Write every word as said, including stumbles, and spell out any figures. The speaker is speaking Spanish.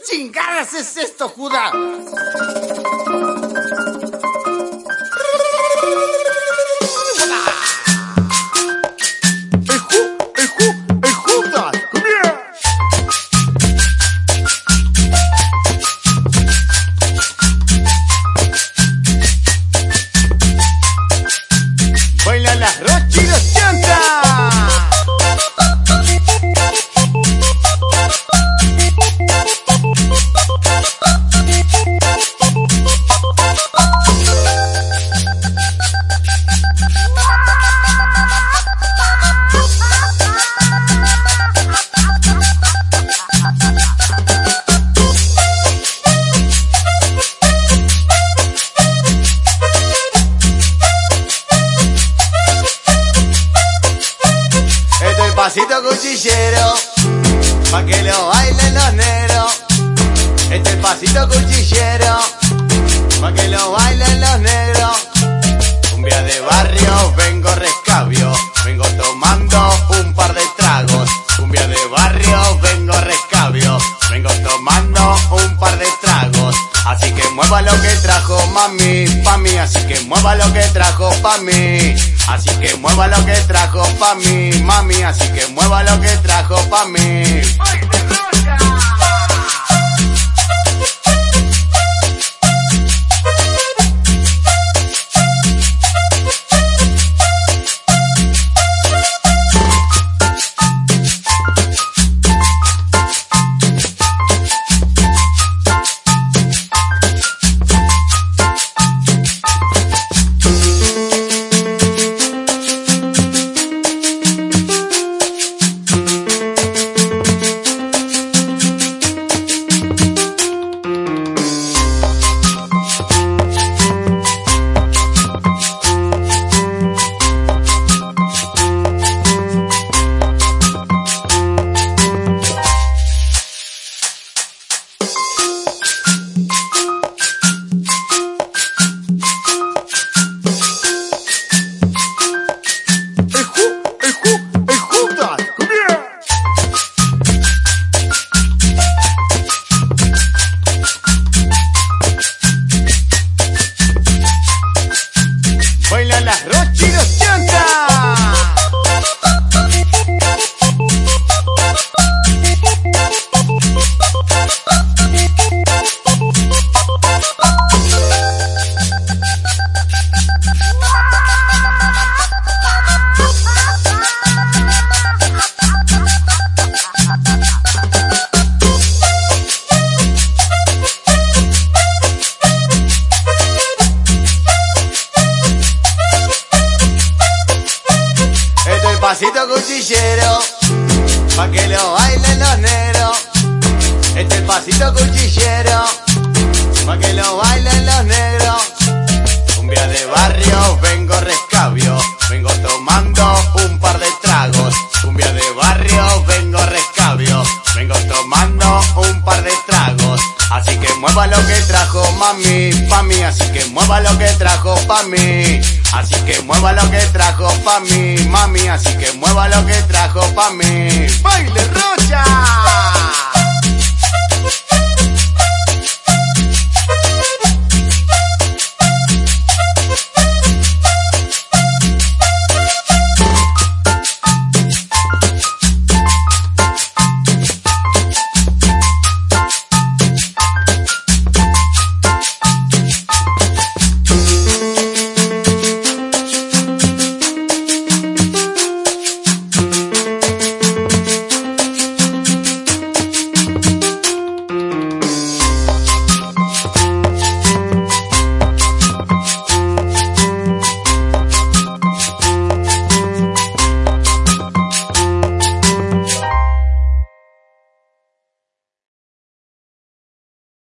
chingadas es esto, Judas? ¡El Ju, el Ju, el Judas! ¡Mira! Bailan las Rochi y los Chantas. Pasito cuchillero, pa' que lo bailen los negros. Este es el pasito cuchillero, pa' que lo bailen los negros. Cumbia de barrio, vengo rescabio, vengo tomando un par de tragos. Cumbia de barrio, vengo rescabio, vengo tomando un par de tragos. Así que mueva lo que trajo mami, pa' mí. Así que mueva lo que trajo pa' mí. Así que mueva lo que trajo pa' mí, mami. Así que mueva lo que trajo pa' mí. Bailan las Rochi y los Chantas. Pasito cuchillero, pa' que lo bailen los negros. Este es el pasito cuchillero, pa' que lo bailen los negros. Cumbia de barrio, vengo rescabio, vengo tomando un par de tragos. Cumbia de barrio, vengo rescabio, vengo tomando un par de tragos. Así que mueva lo que trajo mami, pa' mí. Así que mueva lo que trajo pa' mí. Así que mueva lo que trajo pa' mí, mami. Así que mueva lo que trajo pa' mí. ¡Baile Rocha!